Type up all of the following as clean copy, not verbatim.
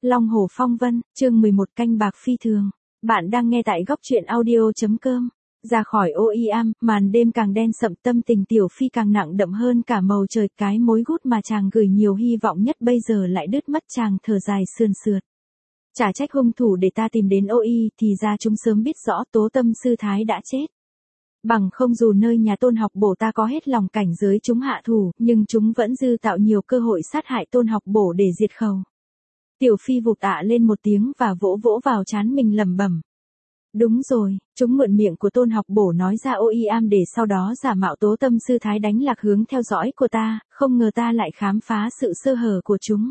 Long Hổ Phong Vân, chương 11 canh bạc phi thường. Bạn đang nghe tại góc truyện audio.com. Ra khỏi OEM, màn đêm càng đen sậm, tâm tình Tiểu Phi càng nặng đậm hơn cả màu trời. Cái mối gút mà chàng gửi nhiều hy vọng nhất bây giờ lại đứt mất. Chàng thở dài sườn sượt. Chả trách hung thủ để ta tìm đến OE, thì ra chúng sớm biết rõ Tố Tâm sư thái đã chết. Bằng không dù nơi nhà Tôn Học Bổ ta có hết lòng cảnh giới chúng hạ thủ, nhưng chúng vẫn dư tạo nhiều cơ hội sát hại Tôn Học Bổ để diệt khẩu. Tiểu Phi vụt ạ lên một tiếng và vỗ vỗ vào trán mình lẩm bẩm. Đúng rồi, chúng mượn miệng của Tôn Học Bổ nói ra OEM để sau đó giả mạo Tố Tâm sư thái đánh lạc hướng theo dõi của ta, không ngờ ta lại khám phá sự sơ hở của chúng.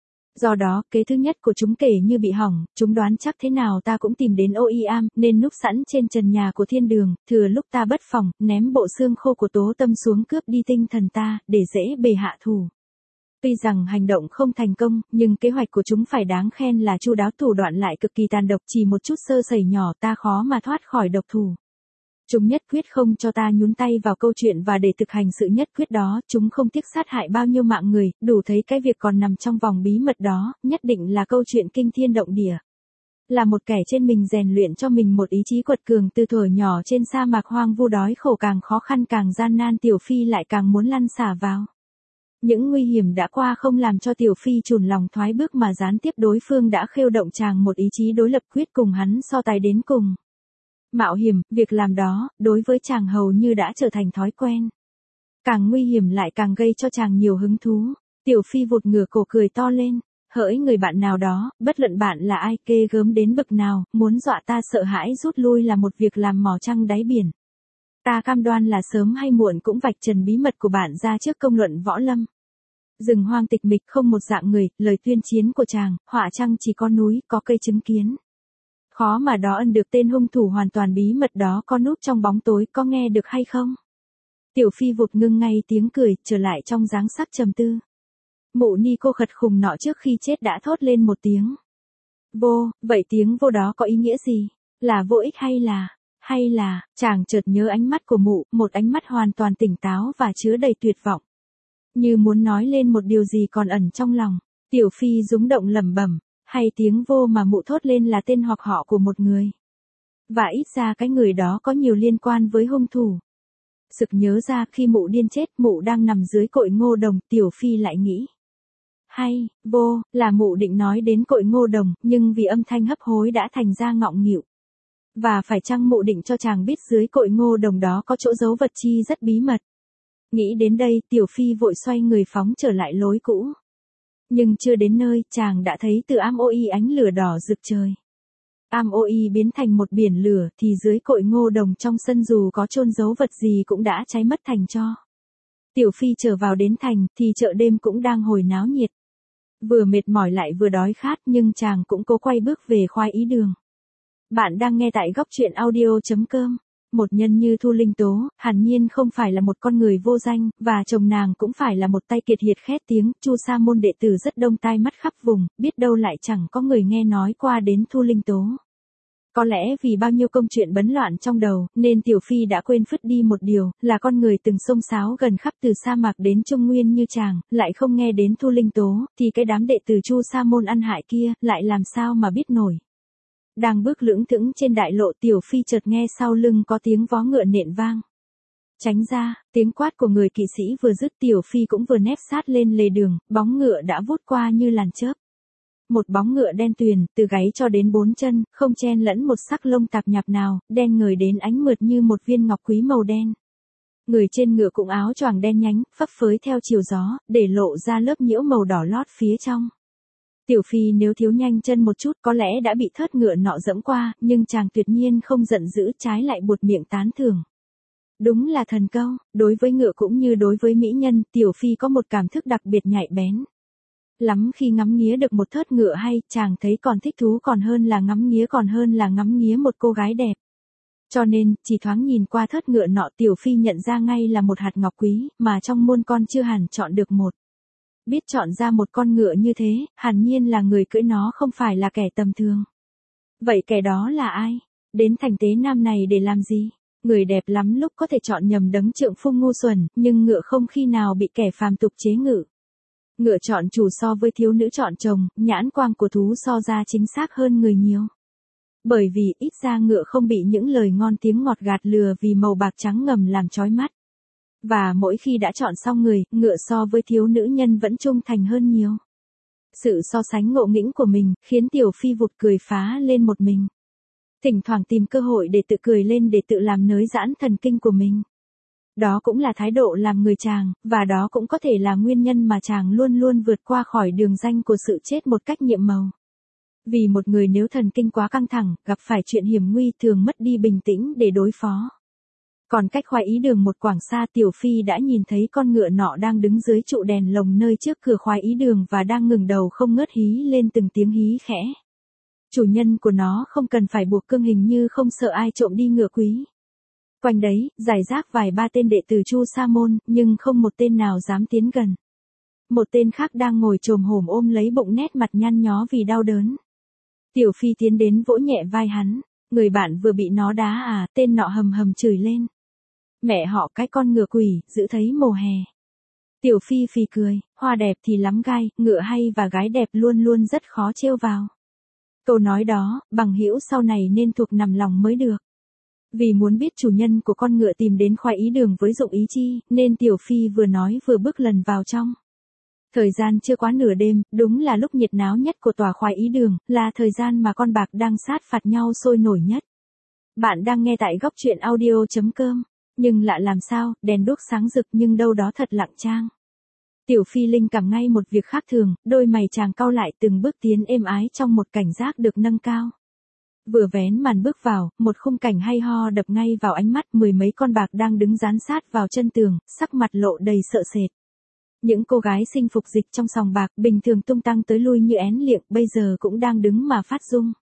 Do đó, kế thứ nhất của chúng kể như bị hỏng, chúng đoán chắc thế nào ta cũng tìm đến OEM, nên núp sẵn trên trần nhà của thiên đường, thừa lúc ta bất phòng, ném bộ xương khô của Tố Tâm xuống cướp đi tinh thần ta, để dễ bề hạ thủ. Tuy rằng hành động không thành công, nhưng kế hoạch của chúng phải đáng khen là chu đáo, thủ đoạn lại cực kỳ tàn độc, chỉ một chút sơ sẩy nhỏ ta khó mà thoát khỏi độc thủ. Chúng nhất quyết không cho ta nhúng tay vào câu chuyện, và để thực hành sự nhất quyết đó, chúng không tiếc sát hại bao nhiêu mạng người, đủ thấy cái việc còn nằm trong vòng bí mật đó, nhất định là câu chuyện kinh thiên động địa. Là một kẻ trên mình rèn luyện cho mình một ý chí quật cường từ thuở nhỏ trên sa mạc hoang vu, đói khổ càng khó khăn càng gian nan, Tiểu Phi lại càng muốn lăn xả vào. Những nguy hiểm đã qua không làm cho Tiểu Phi chùn lòng thoái bước, mà gián tiếp đối phương đã khêu động chàng một ý chí đối lập quyết cùng hắn so tài đến cùng. Mạo hiểm, việc làm đó, đối với chàng hầu như đã trở thành thói quen. Càng nguy hiểm lại càng gây cho chàng nhiều hứng thú. Tiểu Phi vụt ngửa cổ cười to lên. Hỡi người bạn nào đó, bất luận bạn là ai, ghê gớm đến bậc nào, muốn dọa ta sợ hãi rút lui là một việc làm mò trăng đáy biển. Ta cam đoan là sớm hay muộn cũng vạch trần bí mật của bạn ra trước công luận võ lâm. Rừng hoang tịch mịch không một dạng người, lời tuyên chiến của chàng, họa chăng chỉ có núi, có cây chứng kiến. Khó mà đó ân được tên hung thủ hoàn toàn bí mật đó có núp trong bóng tối, có nghe được hay không? Tiểu Phi vụt ngưng ngay tiếng cười, trở lại trong dáng sắc trầm tư. Mụ ni cô khật khùng nọ trước khi chết đã thốt lên một tiếng. Vô, vậy tiếng vô đó có ý nghĩa gì? Là vô ích hay là, chàng chợt nhớ ánh mắt của mụ, một ánh mắt hoàn toàn tỉnh táo và chứa đầy tuyệt vọng. Như muốn nói lên một điều gì còn ẩn trong lòng, Tiểu Phi rúng động lẩm bẩm. Hay tiếng vô mà mụ thốt lên là tên hoặc họ của một người. Và ít ra cái người đó có nhiều liên quan với hung thủ. Sực nhớ ra khi mụ điên chết, mụ đang nằm dưới cội ngô đồng, Tiểu Phi lại nghĩ. Hay, vô, là mụ định nói đến cội ngô đồng, nhưng vì âm thanh hấp hối đã thành ra ngọng nghịu. Và phải chăng mụ định cho chàng biết dưới cội ngô đồng đó có chỗ giấu vật chi rất bí mật. Nghĩ đến đây, Tiểu Phi vội xoay người phóng trở lại lối cũ. Nhưng chưa đến nơi, chàng đã thấy từ am OE ánh lửa đỏ rực trời. Am OE biến thành một biển lửa, thì dưới cội ngô đồng trong sân dù có chôn giấu vật gì cũng đã cháy mất thành tro. Tiểu Phi trở vào đến thành, thì chợ đêm cũng đang hồi náo nhiệt. Vừa mệt mỏi lại vừa đói khát, nhưng chàng cũng cố quay bước về khoái ý đường. Bạn đang nghe tại góc truyện audio.com. Một nhân như Thu Linh Tố, hẳn nhiên không phải là một con người vô danh, và chồng nàng cũng phải là một tay kiệt hiệt khét tiếng, Chu Sa môn đệ tử rất đông tai mắt khắp vùng, biết đâu lại chẳng có người nghe nói qua đến Thu Linh Tố. Có lẽ vì bao nhiêu công chuyện bấn loạn trong đầu, nên Tiểu Phi đã quên phứt đi một điều, là con người từng xông xáo gần khắp từ sa mạc đến Trung Nguyên như chàng, lại không nghe đến Thu Linh Tố, thì cái đám đệ tử Chu Sa môn ăn hại kia, lại làm sao mà biết nổi. Đang bước lững thững trên đại lộ, Tiểu Phi chợt nghe sau lưng có tiếng vó ngựa nện vang. Tránh ra, tiếng quát của người kỵ sĩ vừa dứt, Tiểu Phi cũng vừa nép sát lên lề đường, bóng ngựa đã vút qua như làn chớp. Một bóng ngựa đen tuyền, từ gáy cho đến bốn chân, không chen lẫn một sắc lông tạp nhạp nào, đen ngời đến ánh mượt như một viên ngọc quý màu đen. Người trên ngựa cũng áo choàng đen nhánh, phấp phới theo chiều gió, để lộ ra lớp nhiễu màu đỏ lót phía trong. Tiểu Phi nếu thiếu nhanh chân một chút có lẽ đã bị thớt ngựa nọ dẫm qua, nhưng chàng tuyệt nhiên không giận dữ, trái lại buột miệng tán thưởng. Đúng là thần câu, đối với ngựa cũng như đối với mỹ nhân, Tiểu Phi có một cảm thức đặc biệt nhạy bén. Lắm khi ngắm nghía được một thớt ngựa hay, chàng thấy còn thích thú còn hơn là ngắm nghía một cô gái đẹp. Cho nên, chỉ thoáng nhìn qua thớt ngựa nọ, Tiểu Phi nhận ra ngay là một hạt ngọc quý, mà trong muôn con chưa hẳn chọn được một. Biết chọn ra một con ngựa như thế, hẳn nhiên là người cưỡi nó không phải là kẻ tầm thường. Vậy kẻ đó là ai? Đến thành Tế Nam này để làm gì? Người đẹp lắm lúc có thể chọn nhầm đấng trượng phu ngu xuẩn, nhưng ngựa không khi nào bị kẻ phàm tục chế ngự. Ngựa chọn chủ so với thiếu nữ chọn chồng, nhãn quang của thú so ra chính xác hơn người nhiều. Bởi vì ít ra ngựa không bị những lời ngon tiếng ngọt gạt lừa vì màu bạc trắng ngầm làm chói mắt. Và mỗi khi đã chọn xong người, ngựa so với thiếu nữ nhân vẫn trung thành hơn nhiều. Sự so sánh ngộ nghĩnh của mình, khiến Tiểu Phi vụt cười phá lên một mình. Thỉnh thoảng tìm cơ hội để tự cười lên để tự làm nới giãn thần kinh của mình. Đó cũng là thái độ làm người chàng, và đó cũng có thể là nguyên nhân mà chàng luôn luôn vượt qua khỏi đường ranh của sự chết một cách nhiệm màu. Vì một người nếu thần kinh quá căng thẳng, gặp phải chuyện hiểm nguy thường mất đi bình tĩnh để đối phó. Còn cách khoái ý đường một quãng xa, Tiểu Phi đã nhìn thấy con ngựa nọ đang đứng dưới trụ đèn lồng nơi trước cửa khoái ý đường và đang ngừng đầu không ngớt hí lên từng tiếng hí khẽ. Chủ nhân của nó không cần phải buộc cương hình như không sợ ai trộm đi ngựa quý. Quanh đấy, rải rác vài ba tên đệ tử Chu Sa Môn, nhưng không một tên nào dám tiến gần. Một tên khác đang ngồi chồm hổm ôm lấy bụng nét mặt nhăn nhó vì đau đớn. Tiểu Phi tiến đến vỗ nhẹ vai hắn. Người bạn vừa bị nó đá à, tên nọ hầm hầm chửi lên. Mẹ họ cái con ngựa quỷ, giữ thấy mồ hè. Tiểu Phi phì cười, hoa đẹp thì lắm gai, ngựa hay và gái đẹp luôn luôn rất khó trêu vào. Câu nói đó, bằng hữu sau này nên thuộc nằm lòng mới được. Vì muốn biết chủ nhân của con ngựa tìm đến khoái ý đường với dụng ý chi, nên Tiểu Phi vừa nói vừa bước lần vào trong. Thời gian chưa quá nửa đêm, đúng là lúc nhiệt náo nhất của tòa khoái ý đường, là thời gian mà con bạc đang sát phạt nhau sôi nổi nhất. Bạn đang nghe tại góc truyện audio.com. Nhưng lạ làm sao, đèn đuốc sáng rực nhưng đâu đó thật lặng trang. Tiểu Phi linh cảm ngay một việc khác thường, đôi mày chàng cau lại từng bước tiến êm ái trong một cảnh giác được nâng cao. Vừa vén màn bước vào, một khung cảnh hay ho đập ngay vào ánh mắt, mười mấy con bạc đang đứng dán sát vào chân tường, sắc mặt lộ đầy sợ sệt. Những cô gái xinh phục dịch trong sòng bạc bình thường tung tăng tới lui như én liệng, bây giờ cũng đang đứng mà phát rung.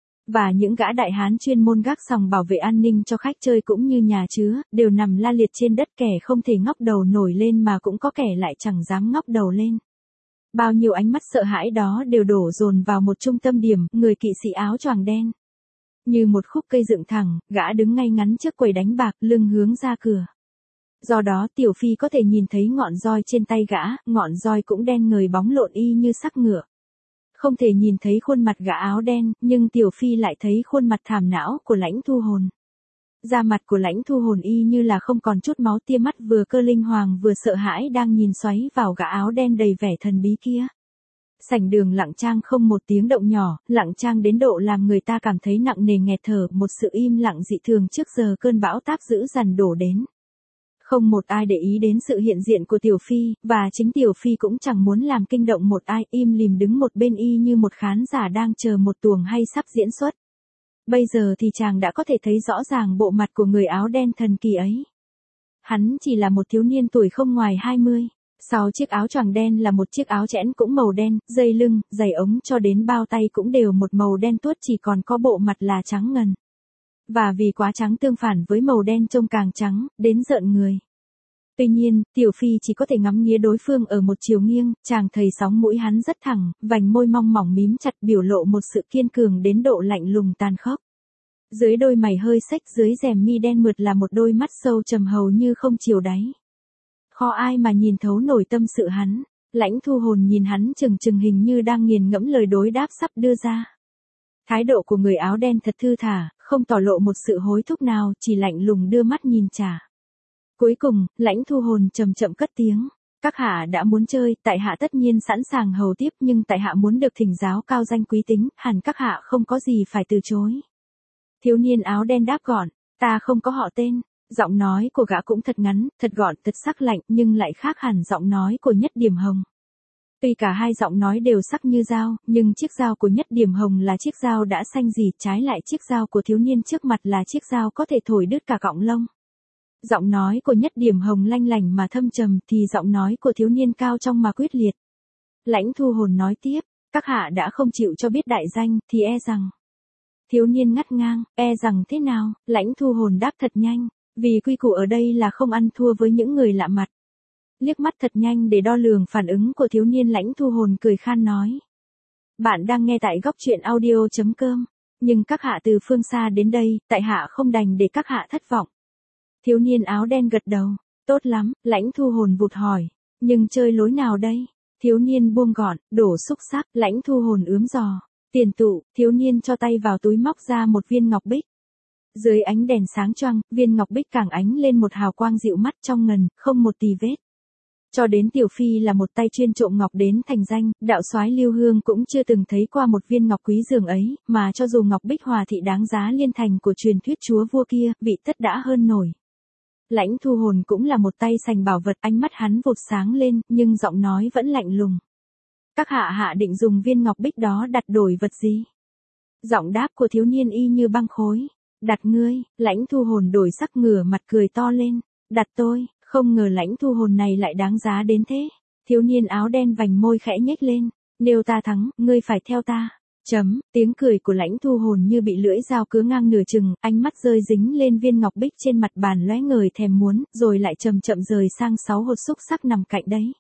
Và những gã đại hán chuyên môn gác sòng bảo vệ an ninh cho khách chơi cũng như nhà chứa, đều nằm la liệt trên đất, kẻ không thể ngóc đầu nổi lên mà cũng có kẻ lại chẳng dám ngóc đầu lên. Bao nhiêu ánh mắt sợ hãi đó đều đổ dồn vào một trung tâm điểm, người kỵ sĩ áo choàng đen. Như một khúc cây dựng thẳng, gã đứng ngay ngắn trước quầy đánh bạc, lưng hướng ra cửa. Do đó Tiểu Phi có thể nhìn thấy ngọn roi trên tay gã, ngọn roi cũng đen ngời bóng lộn y như xác ngựa. Không thể nhìn thấy khuôn mặt gã áo đen, nhưng Tiểu Phi lại thấy khuôn mặt thảm não của Lãnh Thu Hồn. Da mặt của Lãnh Thu Hồn y như là không còn chút máu, tia mắt vừa cơ linh hoàng vừa sợ hãi đang nhìn xoáy vào gã áo đen đầy vẻ thần bí kia. Sảnh đường lặng trang không một tiếng động nhỏ, lặng trang đến độ làm người ta cảm thấy nặng nề nghẹt thở, một sự im lặng dị thường trước giờ cơn bão táp dữ dằn đổ đến. Không một ai để ý đến sự hiện diện của Tiểu Phi, và chính Tiểu Phi cũng chẳng muốn làm kinh động một ai, im lìm đứng một bên y như một khán giả đang chờ một tuồng hay sắp diễn xuất. Bây giờ thì chàng đã có thể thấy rõ ràng bộ mặt của người áo đen thần kỳ ấy. Hắn chỉ là một thiếu niên tuổi không ngoài 20. Sau chiếc áo choàng đen là một chiếc áo chẽn cũng màu đen, dây lưng, giày ống cho đến bao tay cũng đều một màu đen tuốt, chỉ còn có bộ mặt là trắng ngần. Và vì quá trắng tương phản với màu đen trông càng trắng, đến rợn người. Tuy nhiên, Tiểu Phi chỉ có thể ngắm nghía đối phương ở một chiều nghiêng, chàng thấy sóng mũi hắn rất thẳng, vành môi mong mỏng mím chặt biểu lộ một sự kiên cường đến độ lạnh lùng tàn khốc. Dưới đôi mày hơi xếch, dưới rèm mi đen mượt là một đôi mắt sâu trầm hầu như không chiều đáy. Khó ai mà nhìn thấu nổi tâm sự hắn. Lãnh Thu Hồn nhìn hắn chừng chừng hình như đang nghiền ngẫm lời đối đáp sắp đưa ra. Thái độ của người áo đen thật thư thả, không tỏ lộ một sự hối thúc nào, chỉ lạnh lùng đưa mắt nhìn trả. Cuối cùng, Lãnh Thu Hồn chậm chậm cất tiếng. Các hạ đã muốn chơi, tại hạ tất nhiên sẵn sàng hầu tiếp, nhưng tại hạ muốn được thỉnh giáo cao danh quý tính, hẳn các hạ không có gì phải từ chối. Thiếu niên áo đen đáp gọn, ta không có họ tên. Giọng nói của gã cũng thật ngắn, thật gọn, thật sắc lạnh, nhưng lại khác hẳn giọng nói của Nhất Điểm Hồng. Tuy cả hai giọng nói đều sắc như dao, nhưng chiếc dao của Nhất Điểm Hồng là chiếc dao đã xanh rỉ, trái lại chiếc dao của thiếu niên trước mặt là chiếc dao có thể thổi đứt cả cọng lông. Giọng nói của Nhất Điểm Hồng lanh lảnh mà thâm trầm, thì giọng nói của thiếu niên cao trong mà quyết liệt. Lãnh Thu Hồn nói tiếp, các hạ đã không chịu cho biết đại danh, thì e rằng. Thiếu niên ngắt ngang, e rằng thế nào? Lãnh Thu Hồn đáp thật nhanh, vì quy củ ở đây là không ăn thua với những người lạ mặt. Liếc mắt thật nhanh để đo lường phản ứng của thiếu niên, Lãnh Thu Hồn cười khan nói. Bạn đang nghe tại góc truyện audio.com, nhưng các hạ từ phương xa đến đây, tại hạ không đành để các hạ thất vọng. Thiếu niên áo đen gật đầu, tốt lắm, Lãnh Thu Hồn vụt hỏi, nhưng chơi lối nào đây? Thiếu niên buông gọn, đổ xúc sắc, Lãnh Thu Hồn ướm giò. Tiền tụ, thiếu niên cho tay vào túi móc ra một viên ngọc bích. Dưới ánh đèn sáng choang, viên ngọc bích càng ánh lên một hào quang dịu mắt trong ngần, không một tì vết. Cho đến Tiểu Phi là một tay chuyên trộm ngọc đến thành danh, đạo soái Lưu Hương cũng chưa từng thấy qua một viên ngọc quý dường ấy, mà cho dù ngọc bích hòa thị đáng giá liên thành của truyền thuyết chúa vua kia, vị tất đã hơn nổi. Lãnh Thu Hồn cũng là một tay sành bảo vật, ánh mắt hắn vụt sáng lên, nhưng giọng nói vẫn lạnh lùng. Các hạ định dùng viên ngọc bích đó đặt đổi vật gì? Giọng đáp của thiếu niên y như băng khối. Đặt ngươi, Lãnh Thu Hồn đổi sắc ngửa mặt cười to lên. Đặt tôi, không ngờ Lãnh Thu Hồn này lại đáng giá đến thế. Thiếu niên áo đen vành môi khẽ nhếch lên. Nếu ta thắng, ngươi phải theo ta. Tiếng cười của Lãnh Thu Hồn như bị lưỡi dao cứa ngang nửa chừng, ánh mắt rơi dính lên viên ngọc bích trên mặt bàn lóe ngời thèm muốn, rồi lại chậm chậm rời sang 6 hột xúc sắc nằm cạnh đấy.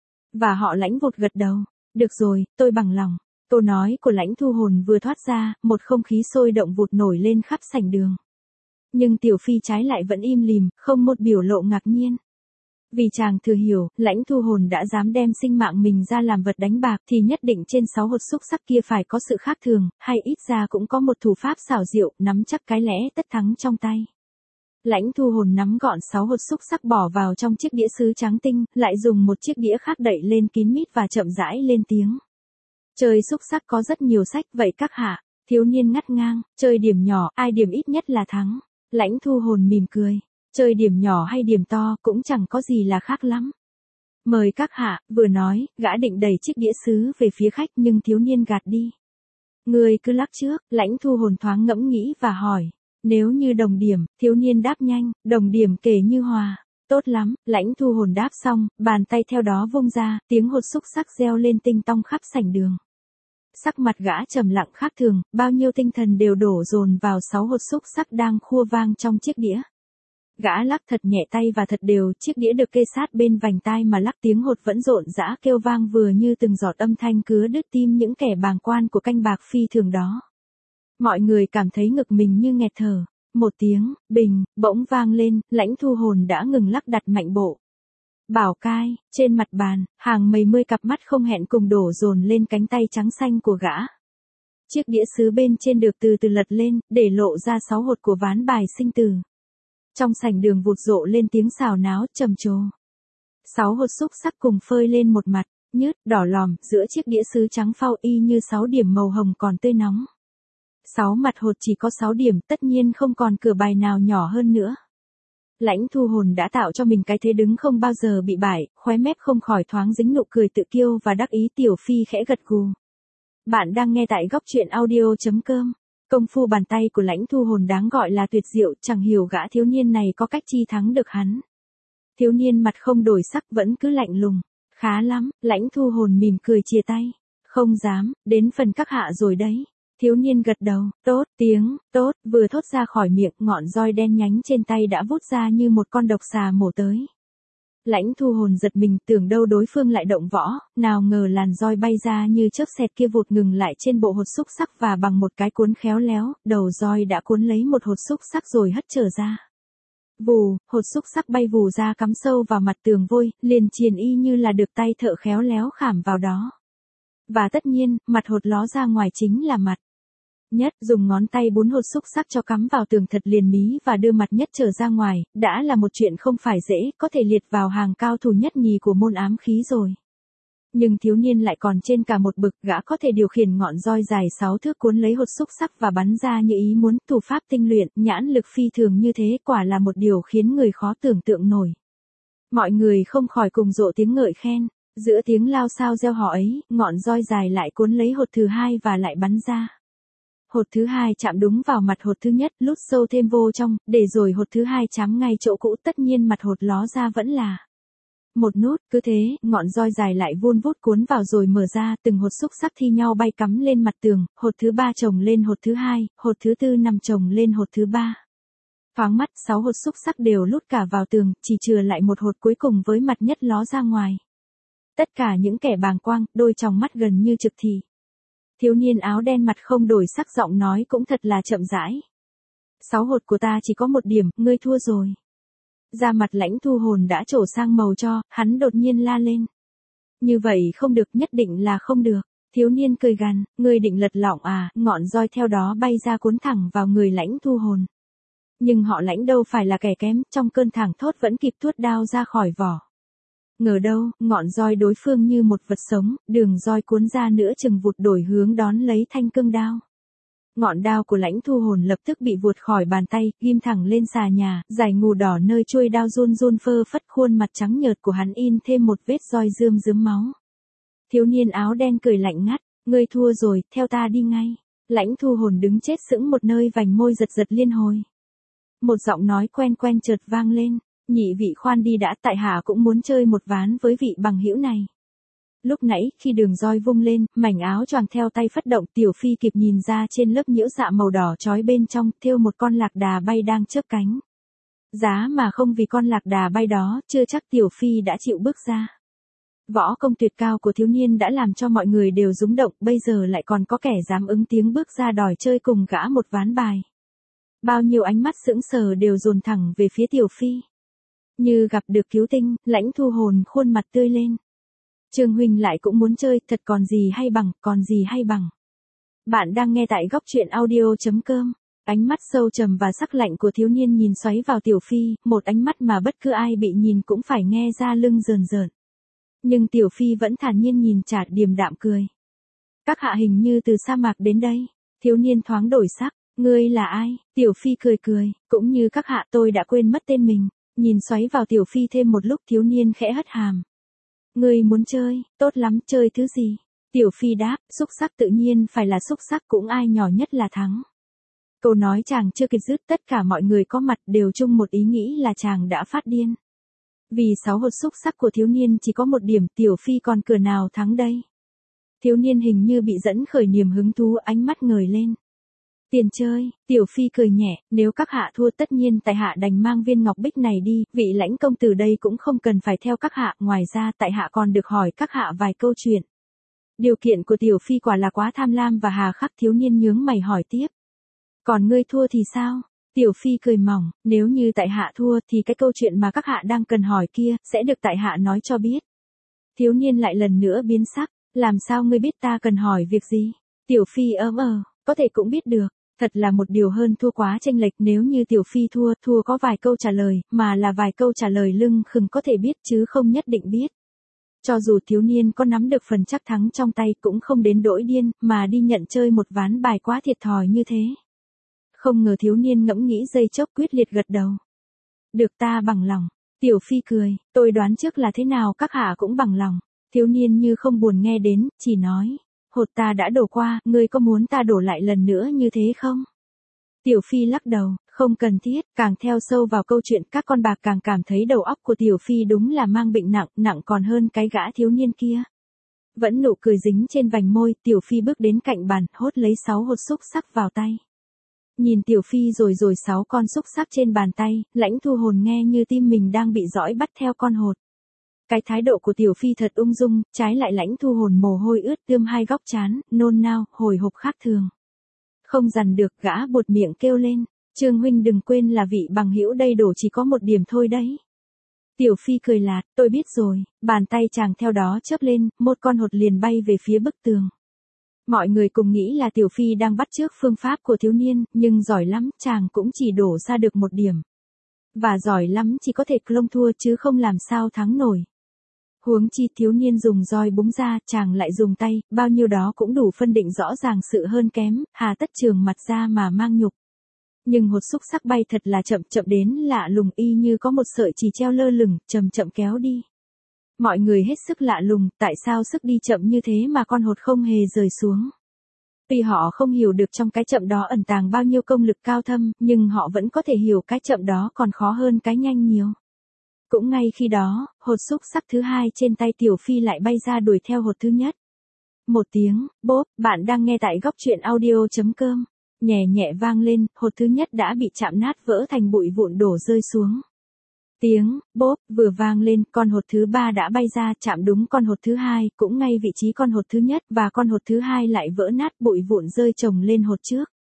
Và họ Lãnh vụt gật đầu. Được rồi, tôi bằng lòng. Câu nói của Lãnh Thu Hồn vừa thoát ra, một không khí sôi động vụt nổi lên khắp sảnh đường. Nhưng Tiểu Phi trái lại vẫn im lìm, không một biểu lộ ngạc nhiên. Vì chàng thừa hiểu, Lãnh Thu Hồn đã dám đem sinh mạng mình ra làm vật đánh bạc thì nhất định trên 6 hột xúc sắc kia phải có sự khác thường, hay ít ra cũng có một thủ pháp xảo diệu, nắm chắc cái lẽ tất thắng trong tay. Lãnh Thu Hồn nắm gọn 6 hột xúc sắc bỏ vào trong chiếc đĩa sứ trắng tinh, lại dùng một chiếc đĩa khác đậy lên kín mít và chậm rãi lên tiếng. Chơi xúc sắc có rất nhiều sách, vậy các hạ? Thiếu niên ngắt ngang, chơi điểm nhỏ, ai điểm ít nhất là thắng. Lãnh Thu Hồn mỉm cười, chơi điểm nhỏ hay điểm to cũng chẳng có gì là khác lắm. Mời các hạ, vừa nói, gã định đẩy chiếc đĩa sứ về phía khách nhưng thiếu niên gạt đi. Người cứ lắc trước, Lãnh Thu Hồn thoáng ngẫm nghĩ và hỏi. Nếu như đồng điểm, thiếu niên đáp nhanh, đồng điểm kể như hòa. Tốt lắm, Lãnh Thu Hồn đáp xong, bàn tay theo đó vung ra, tiếng hột xúc sắc reo lên tinh tong khắp sảnh đường. Sắc mặt gã trầm lặng khác thường, bao nhiêu tinh thần đều đổ dồn vào 6 hột xúc sắc đang khua vang trong chiếc đĩa. Gã lắc thật nhẹ tay và thật đều, chiếc đĩa được kê sát bên vành tai mà lắc tiếng hột vẫn rộn rã kêu vang vừa như từng giọt âm thanh cứa đứt tim những kẻ bàng quan của canh bạc phi thường đó. Mọi người cảm thấy ngực mình như nghẹt thở. Một tiếng, bình, bỗng vang lên, Lãnh Thu Hồn đã ngừng lắc đặt mạnh bộ. Bảo cai, trên mặt bàn, hàng mấy mươi cặp mắt không hẹn cùng đổ dồn lên cánh tay trắng xanh của gã. Chiếc đĩa sứ bên trên được từ từ lật lên, để lộ ra 6 hột của ván bài sinh tử. Trong sảnh đường vụt rộ lên tiếng xào náo, trầm trồ. 6 hột xúc sắc cùng phơi lên một mặt, nhớt, đỏ lòm, giữa chiếc đĩa sứ trắng phau y như 6 điểm màu hồng còn tươi nóng. 6 mặt hột chỉ có 6 điểm, tất nhiên không còn cửa bài nào nhỏ hơn nữa. Lãnh Thu Hồn đã tạo cho mình cái thế đứng không bao giờ bị bại, khóe mép không khỏi thoáng dính nụ cười tự kiêu và đắc ý. Tiểu Phi khẽ gật gù. Bạn đang nghe tại góc truyện audio.com. Công phu bàn tay của Lãnh Thu Hồn đáng gọi là tuyệt diệu, chẳng hiểu gã thiếu niên này có cách chi thắng được hắn. Thiếu niên mặt không đổi sắc vẫn cứ lạnh lùng. Khá lắm, Lãnh Thu Hồn mỉm cười chia tay. Không dám, đến phần các hạ rồi đấy. Thiếu niên gật đầu, tốt, tiếng, tốt, vừa thốt ra khỏi miệng, ngọn roi đen nhánh trên tay đã vút ra như một con độc xà mổ tới. Lãnh Thu Hồn giật mình, tưởng đâu đối phương lại động võ, nào ngờ làn roi bay ra như chớp xẹt kia vụt ngừng lại trên bộ hột xúc sắc và bằng một cái cuốn khéo léo, đầu roi đã cuốn lấy một hột xúc sắc rồi hất trở ra. Vù, hột xúc sắc bay vù ra cắm sâu vào mặt tường vôi, liền triền y như là được tay thợ khéo léo khảm vào đó. Và tất nhiên, mặt hột ló ra ngoài chính là mặt. Nhất dùng ngón tay bún hột xúc sắc cho cắm vào tường thật liền mí và đưa mặt Nhất trở ra ngoài, đã là một chuyện không phải dễ, có thể liệt vào hàng cao thủ nhất nhì của môn ám khí rồi. Nhưng thiếu niên lại còn trên cả một bực, gã có thể điều khiển ngọn roi dài 6 thước cuốn lấy hột xúc sắc và bắn ra như ý muốn, thủ pháp tinh luyện, nhãn lực phi thường như thế quả là một điều khiến người khó tưởng tượng nổi. Mọi người không khỏi cùng rộ tiếng ngợi khen. Giữa tiếng lao xao reo hò ấy, ngọn roi dài lại cuốn lấy hột thứ hai và lại bắn ra. Hột thứ hai chạm đúng vào mặt hột thứ nhất, lút sâu thêm vô trong, để rồi hột thứ hai chám ngay chỗ cũ, tất nhiên mặt hột ló ra vẫn là một nút. Cứ thế, ngọn roi dài lại vun vút cuốn vào rồi mở ra, từng hột xúc sắc thi nhau bay cắm lên mặt tường, hột thứ ba chồng lên hột thứ hai, hột thứ tư nằm chồng lên hột thứ ba. Thoáng mắt, 6 hột xúc sắc đều lút cả vào tường, chỉ chừa lại một hột cuối cùng với mặt Nhất ló ra ngoài. Tất cả những kẻ bàng quang, đôi tròng mắt gần như trực thì. Thiếu niên áo đen mặt không đổi sắc, giọng nói cũng thật là chậm rãi. 6 hột của ta chỉ có 1 điểm, ngươi thua rồi. Da mặt Lãnh Thu Hồn đã trổ sang màu cho, hắn đột nhiên la lên. Như vậy không được, nhất định là không được. Thiếu niên cười gằn, ngươi định lật lọng à, ngọn roi theo đó bay ra cuốn thẳng vào người Lãnh Thu Hồn. Nhưng họ Lãnh đâu phải là kẻ kém, trong cơn thảng thốt vẫn kịp tuốt đao ra khỏi vỏ. Ngờ đâu, ngọn roi đối phương như một vật sống, đường roi cuốn ra nữa chừng vụt đổi hướng đón lấy thanh cương đao. Ngọn đao của Lãnh Thu Hồn lập tức bị vụt khỏi bàn tay, ghim thẳng lên xà nhà, dải ngù đỏ nơi chuôi đao run run phơ phất, khuôn mặt trắng nhợt của hắn in thêm một vết roi rươm rớm máu. Thiếu niên áo đen cười lạnh ngắt, ngươi thua rồi, theo ta đi ngay. Lãnh Thu Hồn đứng chết sững một nơi, vành môi giật giật liên hồi. Một giọng nói quen quen chợt vang lên, nhị vị khoan đi đã, tại hạ cũng muốn chơi một ván với vị bằng hữu này. Lúc nãy, khi đường roi vung lên, mảnh áo choàng theo tay phất động, Tiểu Phi kịp nhìn ra trên lớp nhiễu dạ màu đỏ chói bên trong, thêu một con lạc đà bay đang chớp cánh. Giá mà không vì con lạc đà bay đó, chưa chắc Tiểu Phi đã chịu bước ra. Võ công tuyệt cao của thiếu niên đã làm cho mọi người đều rúng động, bây giờ lại còn có kẻ dám ứng tiếng bước ra đòi chơi cùng gã một ván bài. Bao nhiêu ánh mắt sững sờ đều dồn thẳng về phía Tiểu Phi. Như gặp được cứu tinh, Lãnh Thu Hồn khuôn mặt tươi lên. Trương huynh lại cũng muốn chơi, thật còn gì hay bằng, còn gì hay bằng. Bạn đang nghe tại góc truyện audio.com. Ánh mắt sâu trầm và sắc lạnh của thiếu niên nhìn xoáy vào Tiểu Phi, một ánh mắt mà bất cứ ai bị nhìn cũng phải nghe ra lưng rờn rợn. Nhưng Tiểu Phi vẫn thản nhiên nhìn trả, điềm đạm cười. Các hạ hình như từ sa mạc đến đây. Thiếu niên thoáng đổi sắc, ngươi là ai? Tiểu Phi cười cười, cũng như các hạ tôi đã quên mất tên mình. Nhìn xoáy vào Tiểu Phi thêm một lúc, thiếu niên khẽ hất hàm. Ngươi muốn chơi, tốt lắm, chơi thứ gì? Tiểu Phi đáp, xúc sắc, tự nhiên phải là xúc sắc, cũng ai nhỏ nhất là thắng. Câu nói chàng chưa kịp dứt, tất cả mọi người có mặt đều chung một ý nghĩ là chàng đã phát điên. Vì 6 hột xúc sắc của thiếu niên chỉ có một điểm, Tiểu Phi còn cửa nào thắng đây? Thiếu niên hình như bị dẫn khởi niềm hứng thú, ánh mắt ngời lên. Tiền chơi, Tiểu Phi cười nhẹ, nếu các hạ thua tất nhiên tại hạ đành mang viên ngọc bích này đi, vị Lãnh công tử đây cũng không cần phải theo các hạ, ngoài ra tại hạ còn được hỏi các hạ vài câu chuyện. Điều kiện của Tiểu Phi quả là quá tham lam và hà khắc, thiếu niên nhướng mày hỏi tiếp. Còn ngươi thua thì sao? Tiểu Phi cười mỏng, nếu như tại hạ thua thì cái câu chuyện mà các hạ đang cần hỏi kia, sẽ được tại hạ nói cho biết. Thiếu niên lại lần nữa biến sắc, làm sao ngươi biết ta cần hỏi việc gì? Tiểu Phi có thể cũng biết được. Thật là một điều hơn thua quá chênh lệch, nếu như Tiểu Phi thua có vài câu trả lời, mà là vài câu trả lời lưng khừng có thể biết chứ không nhất định biết. Cho dù thiếu niên có nắm được phần chắc thắng trong tay cũng không đến nỗi điên, mà đi nhận chơi một ván bài quá thiệt thòi như thế. Không ngờ thiếu niên ngẫm nghĩ giây chốc quyết liệt gật đầu. Được, ta bằng lòng. Tiểu Phi cười, tôi đoán trước là thế nào các hạ cũng bằng lòng. Thiếu niên như không buồn nghe đến, chỉ nói. Hột ta đã đổ qua, ngươi có muốn ta đổ lại lần nữa như thế không? Tiểu Phi lắc đầu, không cần thiết, càng theo sâu vào câu chuyện các con bạc càng cảm thấy đầu óc của Tiểu Phi đúng là mang bệnh nặng, nặng còn hơn cái gã thiếu niên kia. Vẫn nụ cười dính trên vành môi, Tiểu Phi bước đến cạnh bàn, hốt lấy 6 hột xúc sắc vào tay. Nhìn Tiểu Phi rồi 6 con xúc sắc trên bàn tay, Lãnh Thu Hồn nghe như tim mình đang bị dõi bắt theo con hột. Cái thái độ của Tiểu Phi thật ung dung, trái lại Lãnh Thu Hồn mồ hôi ướt tươm hai góc trán, nôn nao, hồi hộp khác thường. Không dằn được, gã buột miệng kêu lên, Trương huynh đừng quên là vị bằng hữu đây đổ chỉ có một điểm thôi đấy. Tiểu Phi cười lạt, tôi biết rồi, bàn tay chàng theo đó chớp lên, một con hột liền bay về phía bức tường. Mọi người cùng nghĩ là Tiểu Phi đang bắt chước phương pháp của thiếu niên, nhưng giỏi lắm, chàng cũng chỉ đổ ra được một điểm. Và giỏi lắm chỉ có thể clông thua chứ không làm sao thắng nổi. Huống chi thiếu niên dùng roi búng ra, chàng lại dùng tay, bao nhiêu đó cũng đủ phân định rõ ràng sự hơn kém, hà tất trường mặt ra mà mang nhục. Nhưng hột xúc sắc bay thật là chậm đến lạ lùng, y như có một sợi chỉ treo lơ lửng, chậm kéo đi. Mọi người hết sức lạ lùng, tại sao sức đi chậm như thế mà con hột không hề rời xuống. Tuy họ không hiểu được trong cái chậm đó ẩn tàng bao nhiêu công lực cao thâm, nhưng họ vẫn có thể hiểu cái chậm đó còn khó hơn cái nhanh nhiều. Cũng ngay khi đó, hột xúc sắc thứ hai trên tay Tiểu Phi lại bay ra đuổi theo hột thứ nhất. Một tiếng, bốp, bạn đang nghe tại góc truyện audio.com. Nhẹ vang lên, hột thứ nhất đã bị chạm nát vỡ thành bụi vụn đổ rơi xuống. Tiếng, bốp, vừa vang lên, con hột thứ ba đã bay ra chạm đúng con hột thứ hai, cũng ngay vị trí con hột thứ nhất, và con hột thứ hai lại vỡ nát, bụi vụn rơi chồng lên hột trước.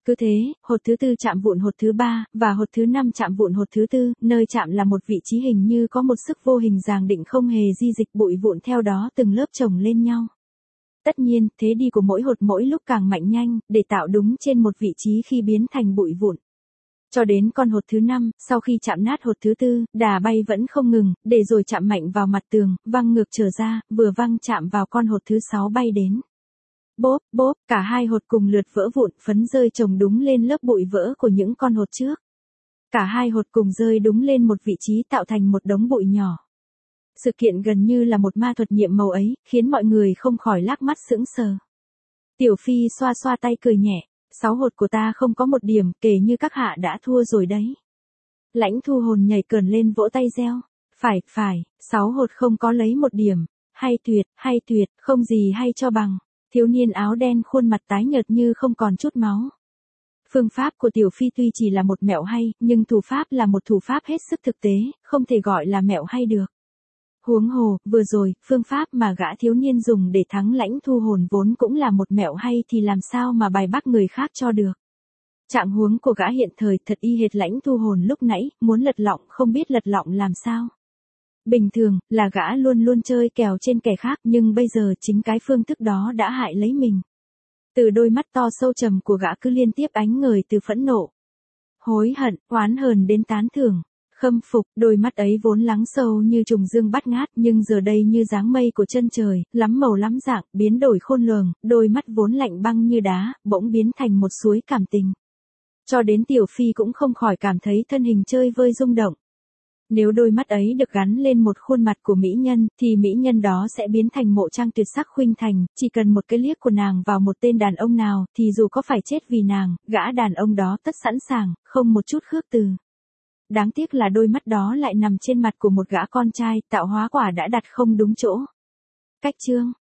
Cứ thế, hột thứ tư chạm vụn hột thứ ba, và hột thứ năm chạm vụn hột thứ tư, nơi chạm là một vị trí hình như có một sức vô hình ràng định không hề di dịch, bụi vụn theo đó từng lớp chồng lên nhau. Tất nhiên, thế đi của mỗi hột mỗi lúc càng mạnh nhanh, để tạo đúng trên một vị trí khi biến thành bụi vụn. Cho đến con hột thứ năm, sau khi chạm nát hột thứ tư, đà bay vẫn không ngừng, để rồi chạm mạnh vào mặt tường, văng ngược trở ra, vừa văng chạm vào con hột thứ sáu bay đến. Bốp, bốp, cả hai hột cùng lượt vỡ vụn, phấn rơi chồng đúng lên lớp bụi vỡ của những con hột trước. Cả hai hột cùng rơi đúng lên một vị trí tạo thành một đống bụi nhỏ. Sự kiện gần như là một ma thuật nhiệm màu ấy, khiến mọi người không khỏi lác mắt sững sờ. Tiểu Phi xoa xoa tay cười nhẹ, 6 hột của ta không có một điểm, kể như các hạ đã thua rồi đấy. Lãnh Thu Hồn nhảy cờn lên vỗ tay reo. Phải, 6 hột không có lấy một điểm. Hay tuyệt, không gì hay cho bằng. Thiếu niên áo đen khuôn mặt tái nhợt như không còn chút máu. Phương pháp của Tiểu Phi tuy chỉ là một mẹo hay, nhưng thủ pháp là một thủ pháp hết sức thực tế, không thể gọi là mẹo hay được. Huống hồ, vừa rồi, phương pháp mà gã thiếu niên dùng để thắng Lãnh Thu Hồn vốn cũng là một mẹo hay thì làm sao mà bài bác người khác cho được. Trạng huống của gã hiện thời thật y hệt Lãnh Thu Hồn lúc nãy, muốn lật lọng không biết lật lọng làm sao. Bình thường, là gã luôn luôn chơi kèo trên kẻ khác, nhưng bây giờ chính cái phương thức đó đã hại lấy mình. Từ đôi mắt to sâu trầm của gã cứ liên tiếp ánh ngời từ phẫn nộ, hối hận, oán hờn đến tán thưởng, khâm phục, đôi mắt ấy vốn lắng sâu như trùng dương bát ngát, nhưng giờ đây như dáng mây của chân trời, lắm màu lắm dạng, biến đổi khôn lường, đôi mắt vốn lạnh băng như đá, bỗng biến thành một suối cảm tình. Cho đến Tiểu Phi cũng không khỏi cảm thấy thân hình chơi vơi rung động. Nếu đôi mắt ấy được gắn lên một khuôn mặt của mỹ nhân, thì mỹ nhân đó sẽ biến thành mộ trang tuyệt sắc khuynh thành, chỉ cần một cái liếc của nàng vào một tên đàn ông nào, thì dù có phải chết vì nàng, gã đàn ông đó tất sẵn sàng, không một chút khước từ. Đáng tiếc là đôi mắt đó lại nằm trên mặt của một gã con trai, tạo hóa quả đã đặt không đúng chỗ. Cách chương